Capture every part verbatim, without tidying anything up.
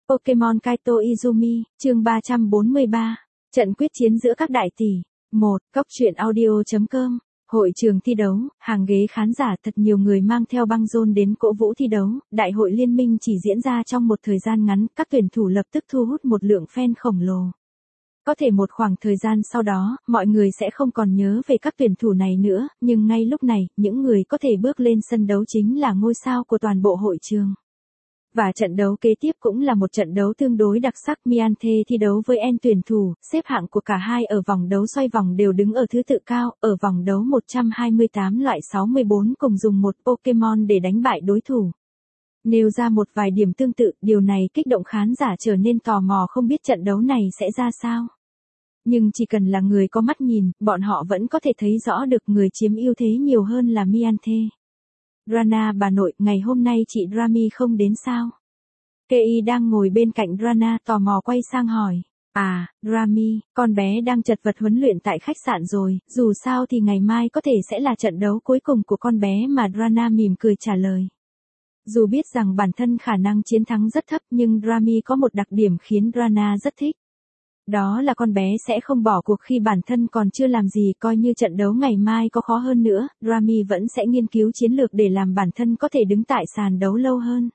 Pokemon Kaito Izumi, chương ba trăm bốn mươi ba. Trận quyết chiến giữa các đại tỷ. một. Cốc truyện audio.com. Hội trường thi đấu, hàng ghế khán giả thật nhiều người mang theo băng rôn đến cổ vũ thi đấu. Đại hội liên minh chỉ diễn ra trong một thời gian ngắn, các tuyển thủ lập tức thu hút một lượng fan khổng lồ. Có thể một khoảng thời gian sau đó, mọi người sẽ không còn nhớ về các tuyển thủ này nữa, nhưng ngay lúc này, những người có thể bước lên sân đấu chính là ngôi sao của toàn bộ hội trường. Và trận đấu kế tiếp cũng là một trận đấu tương đối đặc sắc. Mianthe thi đấu với En tuyển thủ, xếp hạng của cả hai ở vòng đấu xoay vòng đều đứng ở thứ tự cao, ở vòng đấu một trăm hai mươi tám loại sáu mươi bốn cùng dùng một Pokemon để đánh bại đối thủ. Nêu ra một vài điểm tương tự, điều này kích động khán giả trở nên tò mò không biết trận đấu này sẽ ra sao. Nhưng chỉ cần là người có mắt nhìn, bọn họ vẫn có thể thấy rõ được người chiếm ưu thế nhiều hơn là Mianthe. Rana bà nội, ngày hôm nay chị Rami không đến sao? Kei đang ngồi bên cạnh Rana tò mò quay sang hỏi. À, Rami, con bé đang chật vật huấn luyện tại khách sạn rồi, dù sao thì ngày mai có thể sẽ là trận đấu cuối cùng của con bé mà. Rana mỉm cười trả lời. Dù biết rằng bản thân khả năng chiến thắng rất thấp nhưng Rami có một đặc điểm khiến Rana rất thích. Đó là con bé sẽ không bỏ cuộc khi bản thân còn chưa làm gì, coi như trận đấu ngày mai có khó hơn nữa, Rami vẫn sẽ nghiên cứu chiến lược để làm bản thân có thể đứng tại sàn đấu lâu hơn.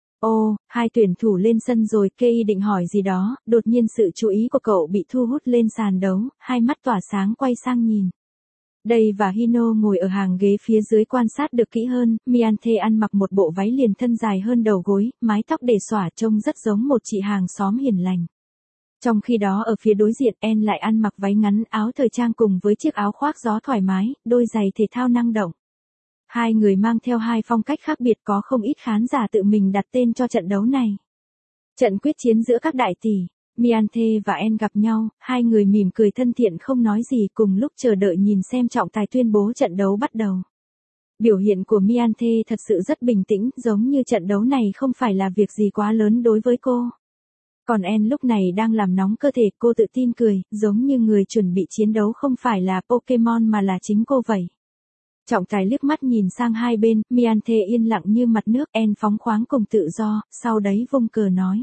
Ô, hai tuyển thủ lên sân rồi. Kei định hỏi gì đó, đột nhiên sự chú ý của cậu bị thu hút lên sàn đấu, hai mắt tỏa sáng quay sang nhìn. Đây và Hino ngồi ở hàng ghế phía dưới quan sát được kỹ hơn. Mianthe ăn mặc một bộ váy liền thân dài hơn đầu gối, mái tóc để xõa trông rất giống một chị hàng xóm hiền lành. Trong khi đó ở phía đối diện, En lại ăn mặc váy ngắn áo thời trang cùng với chiếc áo khoác gió thoải mái, đôi giày thể thao năng động. Hai người mang theo hai phong cách khác biệt, có không ít khán giả tự mình đặt tên cho trận đấu này. Trận quyết chiến giữa các đại tỷ. Mianthe và En gặp nhau, hai người mỉm cười thân thiện không nói gì, cùng lúc chờ đợi nhìn xem trọng tài tuyên bố trận đấu bắt đầu. Biểu hiện của Mianthe thật sự rất bình tĩnh, giống như trận đấu này không phải là việc gì quá lớn đối với cô. Còn En lúc này đang làm nóng cơ thể, cô tự tin cười, giống như người chuẩn bị chiến đấu không phải là Pokemon mà là chính cô vậy. Trọng tài liếc mắt nhìn sang hai bên, Mianthe yên lặng như mặt nước, En phóng khoáng cùng tự do, sau đấy vung cờ nói.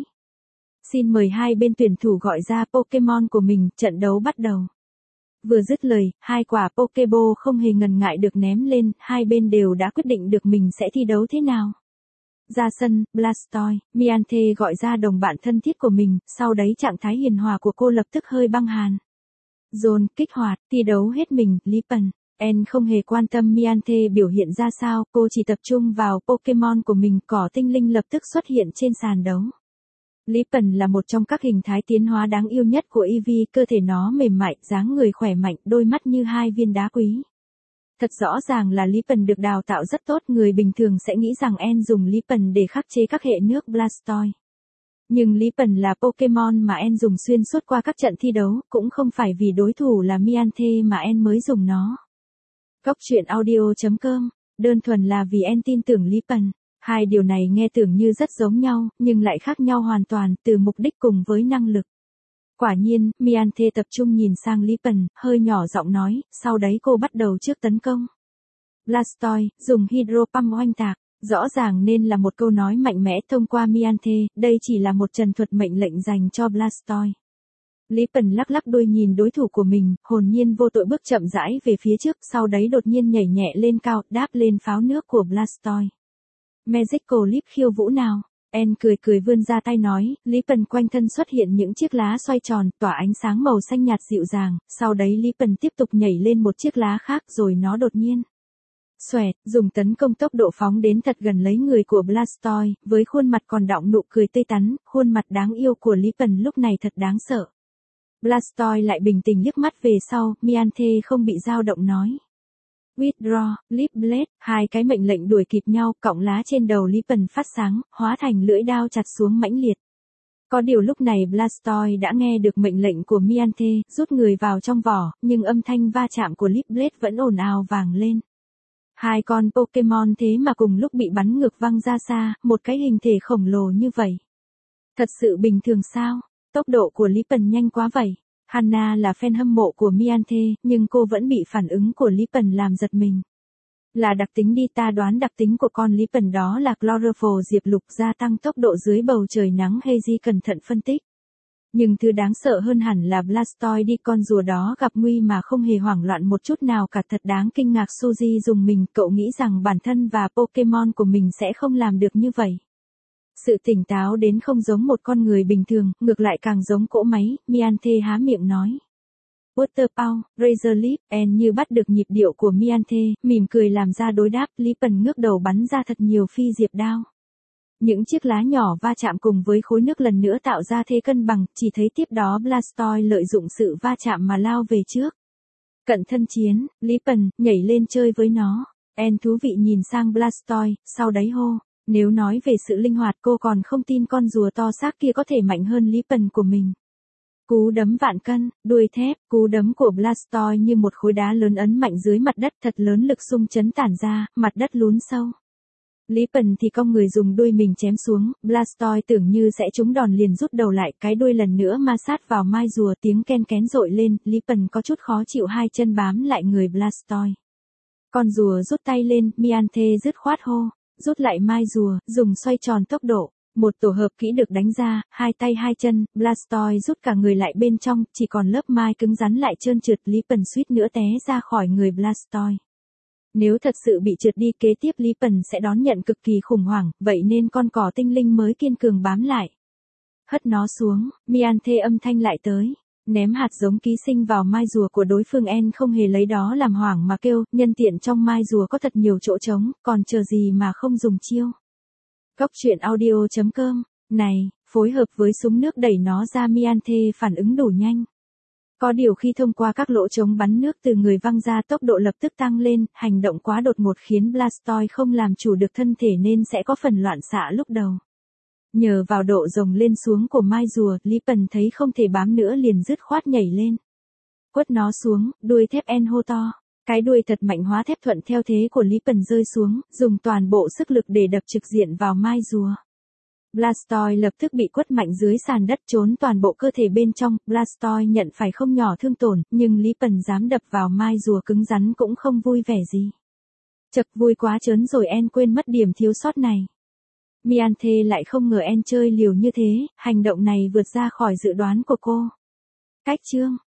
Xin mời hai bên tuyển thủ gọi ra Pokemon của mình, trận đấu bắt đầu. Vừa dứt lời, hai quả Pokeball không hề ngần ngại được ném lên, hai bên đều đã quyết định được mình sẽ thi đấu thế nào. Ra sân, Blastoise, Mianthe gọi ra đồng bạn thân thiết của mình, sau đấy trạng thái hiền hòa của cô lập tức hơi băng hàn. Dồn, kích hoạt, thi đấu hết mình, Lipan. En không hề quan tâm Mianthe biểu hiện ra sao, cô chỉ tập trung vào Pokemon của mình, cỏ tinh linh lập tức xuất hiện trên sàn đấu. Lipan là một trong các hình thái tiến hóa đáng yêu nhất của Eevee, cơ thể nó mềm mại, dáng người khỏe mạnh, đôi mắt như hai viên đá quý. Thật rõ ràng là Lipan được đào tạo rất tốt, người bình thường sẽ nghĩ rằng En dùng Lipan để khắc chế các hệ nước Blastoise. Nhưng Lipan là Pokemon mà En dùng xuyên suốt qua các trận thi đấu, cũng không phải vì đối thủ là Mianthe mà En mới dùng nó. Cốc truyện audio.com, đơn thuần là vì En tin tưởng Lipan. Hai điều này nghe tưởng như rất giống nhau, nhưng lại khác nhau hoàn toàn, từ mục đích cùng với năng lực. Quả nhiên, Mianthe tập trung nhìn sang Lipan, hơi nhỏ giọng nói, sau đấy cô bắt đầu trước tấn công. Blastoise, dùng Hydro Pump oanh tạc, rõ ràng nên là một câu nói mạnh mẽ thông qua Mianthe, đây chỉ là một trần thuật mệnh lệnh dành cho Blastoise. Lipan lắc lắc đuôi nhìn đối thủ của mình, hồn nhiên vô tội bước chậm rãi về phía trước, sau đấy đột nhiên nhảy nhẹ lên cao, đáp lên pháo nước của Blastoise. Magical Leap khiêu vũ nào? En cười cười vươn ra tay nói, Lipan quanh thân xuất hiện những chiếc lá xoay tròn, tỏa ánh sáng màu xanh nhạt dịu dàng, sau đấy Lipan tiếp tục nhảy lên một chiếc lá khác rồi nó đột nhiên. Xoẹt, dùng tấn công tốc độ phóng đến thật gần lấy người của Blastoise, với khuôn mặt còn đọng nụ cười tươi tắn, khuôn mặt đáng yêu của Lipan lúc này thật đáng sợ. Blastoise lại bình tĩnh liếc mắt về sau, Mianthe không bị dao động nói. Withdraw, Leap Blade, hai cái mệnh lệnh đuổi kịp nhau, cọng lá trên đầu Lipan phát sáng, hóa thành lưỡi đao chặt xuống mãnh liệt. Có điều lúc này Blastoise đã nghe được mệnh lệnh của Mianthe, rút người vào trong vỏ, nhưng âm thanh va chạm của Leap Blade vẫn ồn ào vang lên. Hai con Pokemon thế mà cùng lúc bị bắn ngược văng ra xa, một cái hình thể khổng lồ như vậy. Thật sự bình thường sao? Tốc độ của Lipan nhanh quá vậy. Hana là fan hâm mộ của Mianthe, nhưng cô vẫn bị phản ứng của Lipan làm giật mình. Là đặc tính đi, ta đoán đặc tính của con Lý Pần đó là chlorophyll diệp lục gia tăng tốc độ dưới bầu trời nắng hazy, cẩn thận phân tích. Nhưng thứ đáng sợ hơn hẳn là Blastoise đi, con rùa đó gặp nguy mà không hề hoảng loạn một chút nào cả, thật đáng kinh ngạc. Suzy dùng mình, cậu nghĩ rằng bản thân và Pokemon của mình sẽ không làm được như vậy. Sự tỉnh táo đến không giống một con người bình thường, ngược lại càng giống cỗ máy, Mianthe há miệng nói. Water Pow, Razor Leaf, En như bắt được nhịp điệu của Mianthe, mỉm cười làm ra đối đáp. Lý Pần ngước đầu bắn ra thật nhiều phi diệp đao. Những chiếc lá nhỏ va chạm cùng với khối nước lần nữa tạo ra thế cân bằng, chỉ thấy tiếp đó Blastoise lợi dụng sự va chạm mà lao về trước. Cận thân chiến, Lý Pần nhảy lên chơi với nó. En thú vị nhìn sang Blastoise, sau đấy hô. Nếu nói về sự linh hoạt, cô còn không tin con rùa to xác kia có thể mạnh hơn Lý Pần của mình. Cú đấm vạn cân, đuôi thép, cú đấm của Blastoise như một khối đá lớn ấn mạnh dưới mặt đất, thật lớn, lực xung chấn tản ra, mặt đất lún sâu. Lý Pần thì cong người dùng đuôi mình chém xuống, Blastoise tưởng như sẽ trúng đòn liền rút đầu lại, cái đuôi lần nữa ma sát vào mai rùa, tiếng ken kén rội lên, Lý Pần có chút khó chịu, hai chân bám lại người Blastoise. Con rùa rút tay lên, Mianthe dứt khoát hô, rút lại mai rùa, dùng xoay tròn tốc độ. Một tổ hợp kỹ được đánh ra, hai tay hai chân, Blastoise rút cả người lại bên trong, chỉ còn lớp mai cứng rắn lại trơn trượt. Lý Pần suýt nữa té ra khỏi người Blastoise. Nếu thật sự bị trượt đi, kế tiếp Lý Pần sẽ đón nhận cực kỳ khủng hoảng, vậy nên con cỏ tinh linh mới kiên cường bám lại. Hất nó xuống, Mianthe âm thanh lại tới. Ném hạt giống ký sinh vào mai rùa của đối phương. En không hề lấy đó làm hoảng mà kêu, nhân tiện trong mai rùa có thật nhiều chỗ trống, còn chờ gì mà không dùng chiêu. Góc truyện audio chấm com, này, phối hợp với súng nước đẩy nó ra. Mianthe phản ứng đủ nhanh. Có điều khi thông qua các lỗ trống bắn nước từ người văng ra, tốc độ lập tức tăng lên, hành động quá đột ngột khiến Blastoise không làm chủ được thân thể nên sẽ có phần loạn xạ lúc đầu. Nhờ vào độ rồng lên xuống của mai rùa, Lý Pần thấy không thể bám nữa liền dứt khoát nhảy lên. Quất nó xuống, đuôi thép. En hô to. Cái đuôi thật mạnh hóa thép thuận theo thế của Lý Pần rơi xuống, dùng toàn bộ sức lực để đập trực diện vào mai rùa. Blastoise lập tức bị quất mạnh dưới sàn đất, trốn toàn bộ cơ thể bên trong. Blastoise nhận phải không nhỏ thương tổn, nhưng Lý Pần dám đập vào mai rùa cứng rắn cũng không vui vẻ gì. Chật, vui quá chớn rồi, En quên mất điểm thiếu sót này. Mianthe lại không ngờ En chơi liều như thế, hành động này vượt ra khỏi dự đoán của cô. Cách chương